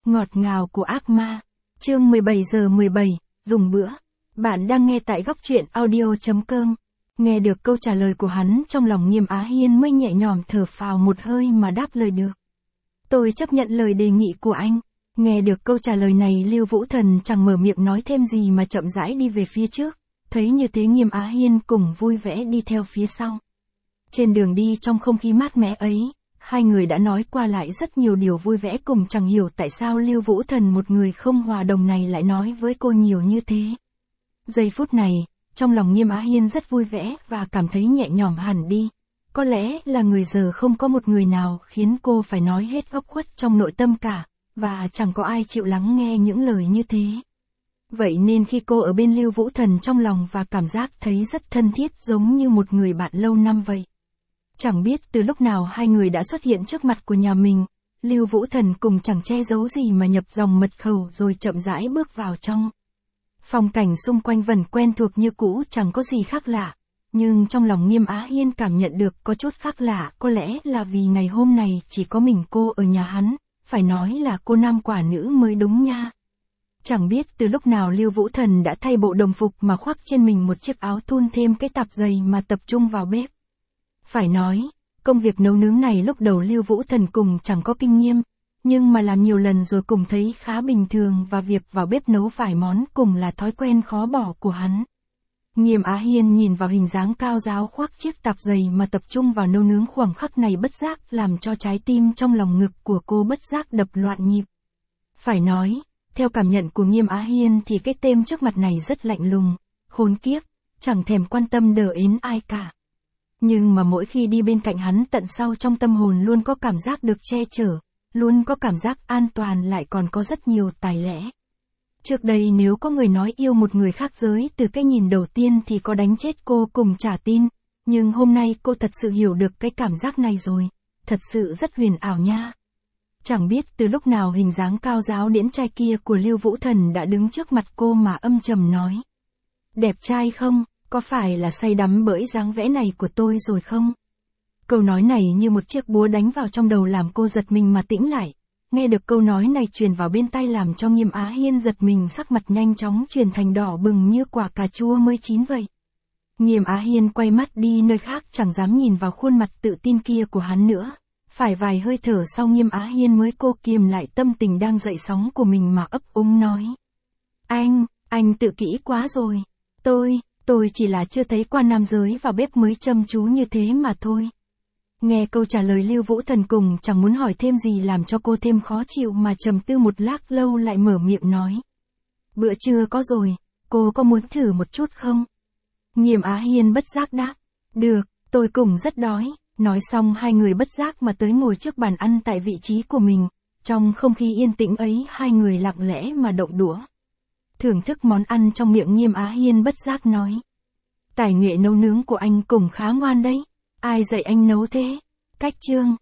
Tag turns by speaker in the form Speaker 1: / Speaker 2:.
Speaker 1: ngọt ngào của ác ma. Chương 17 giờ 17, dùng bữa. Bạn đang nghe tại góc truyện audio.com. Nghe được câu trả lời của hắn, trong lòng Nghiêm Á Hiên mới nhẹ nhõm thở phào một hơi mà đáp lời được. Tôi chấp nhận lời đề nghị của anh. Nghe được câu trả lời này, Lưu Vũ Thần chẳng mở miệng nói thêm gì mà chậm rãi đi về phía trước. Thấy như thế, Nghiêm Á Hiên cùng vui vẻ đi theo phía sau. Trên đường đi trong không khí mát mẻ ấy, hai người đã nói qua lại rất nhiều điều vui vẻ, cùng chẳng hiểu tại sao Lưu Vũ Thần, một người không hòa đồng này, lại nói với cô nhiều như thế. Giây phút này, trong lòng Nghiêm Á Hiên rất vui vẻ và cảm thấy nhẹ nhõm hẳn đi. Có lẽ là người giờ không có một người nào khiến cô phải nói hết góc khuất trong nội tâm cả, và chẳng có ai chịu lắng nghe những lời như thế. Vậy nên khi cô ở bên Lưu Vũ Thần, trong lòng và cảm giác thấy rất thân thiết, giống như một người bạn lâu năm vậy. Chẳng biết từ lúc nào hai người đã xuất hiện trước mặt của nhà mình, Lưu Vũ Thần cùng chẳng che giấu gì mà nhập dòng mật khẩu rồi chậm rãi bước vào trong. Phong cảnh xung quanh vẫn quen thuộc như cũ, chẳng có gì khác lạ. Nhưng trong lòng Nghiêm Á Hiên cảm nhận được có chút khác lạ, có lẽ là vì ngày hôm nay chỉ có mình cô ở nhà hắn, phải nói là cô nam quả nữ mới đúng nha. Chẳng biết từ lúc nào Lưu Vũ Thần đã thay bộ đồng phục mà khoác trên mình một chiếc áo thun thêm cái tạp dề mà tập trung vào bếp. Phải nói, công việc nấu nướng này lúc đầu Lưu Vũ Thần cùng chẳng có kinh nghiệm, nhưng mà làm nhiều lần rồi cùng thấy khá bình thường, và việc vào bếp nấu vài món cùng là thói quen khó bỏ của hắn. Nghiêm Á Hiên nhìn vào hình dáng cao ráo khoác chiếc tạp dề mà tập trung vào nấu nướng, khoảng khắc này bất giác làm cho trái tim trong lòng ngực của cô bất giác đập loạn nhịp. Phải nói, theo cảm nhận của Nghiêm Á Hiên thì cái tên trước mặt này rất lạnh lùng, khốn kiếp, chẳng thèm quan tâm đờ ến ai cả. Nhưng mà mỗi khi đi bên cạnh hắn, tận sâu trong tâm hồn luôn có cảm giác được che chở, luôn có cảm giác an toàn, lại còn có rất nhiều tài lẽ. Trước đây nếu có người nói yêu một người khác giới từ cái nhìn đầu tiên thì có đánh chết cô cùng chả tin, nhưng hôm nay cô thật sự hiểu được cái cảm giác này rồi, thật sự rất huyền ảo nha. Chẳng biết từ lúc nào hình dáng cao ráo điển trai kia của Lưu Vũ Thần đã đứng trước mặt cô mà âm trầm nói. Đẹp trai không? Có phải là say đắm bởi dáng vẽ này của tôi rồi không? Câu nói này như một chiếc búa đánh vào trong đầu, làm cô giật mình mà tĩnh lại. Nghe được câu nói này truyền vào bên tai làm cho Nghiêm Á Hiên giật mình, sắc mặt nhanh chóng chuyển thành đỏ bừng như quả cà chua mới chín vậy. Nghiêm Á Hiên quay mắt đi nơi khác, chẳng dám nhìn vào khuôn mặt tự tin kia của hắn nữa. Phải vài hơi thở sau, Nghiêm Á Hiên mới cô kiềm lại tâm tình đang dậy sóng của mình mà ấp úng nói. Anh tự kỷ quá rồi. Tôi chỉ là chưa thấy qua nam giới vào bếp mới chăm chú như thế mà thôi. Nghe câu trả lời Lưu Vũ Thần cùng chẳng muốn hỏi thêm gì, làm cho cô thêm khó chịu mà trầm tư một lát lâu lại mở miệng nói. Bữa trưa có rồi, cô có muốn thử một chút không? Nghiêm Á Hiên bất giác đáp. Được, tôi cũng rất đói. Nói xong hai người bất giác mà tới ngồi trước bàn ăn tại vị trí của mình. Trong không khí yên tĩnh ấy, hai người lặng lẽ mà động đũa. Thưởng thức món ăn trong miệng, Nghiêm Á Hiên bất giác nói. Tài nghệ nấu nướng của anh cũng khá ngoan đấy. Ai dạy anh nấu thế? Cách chương.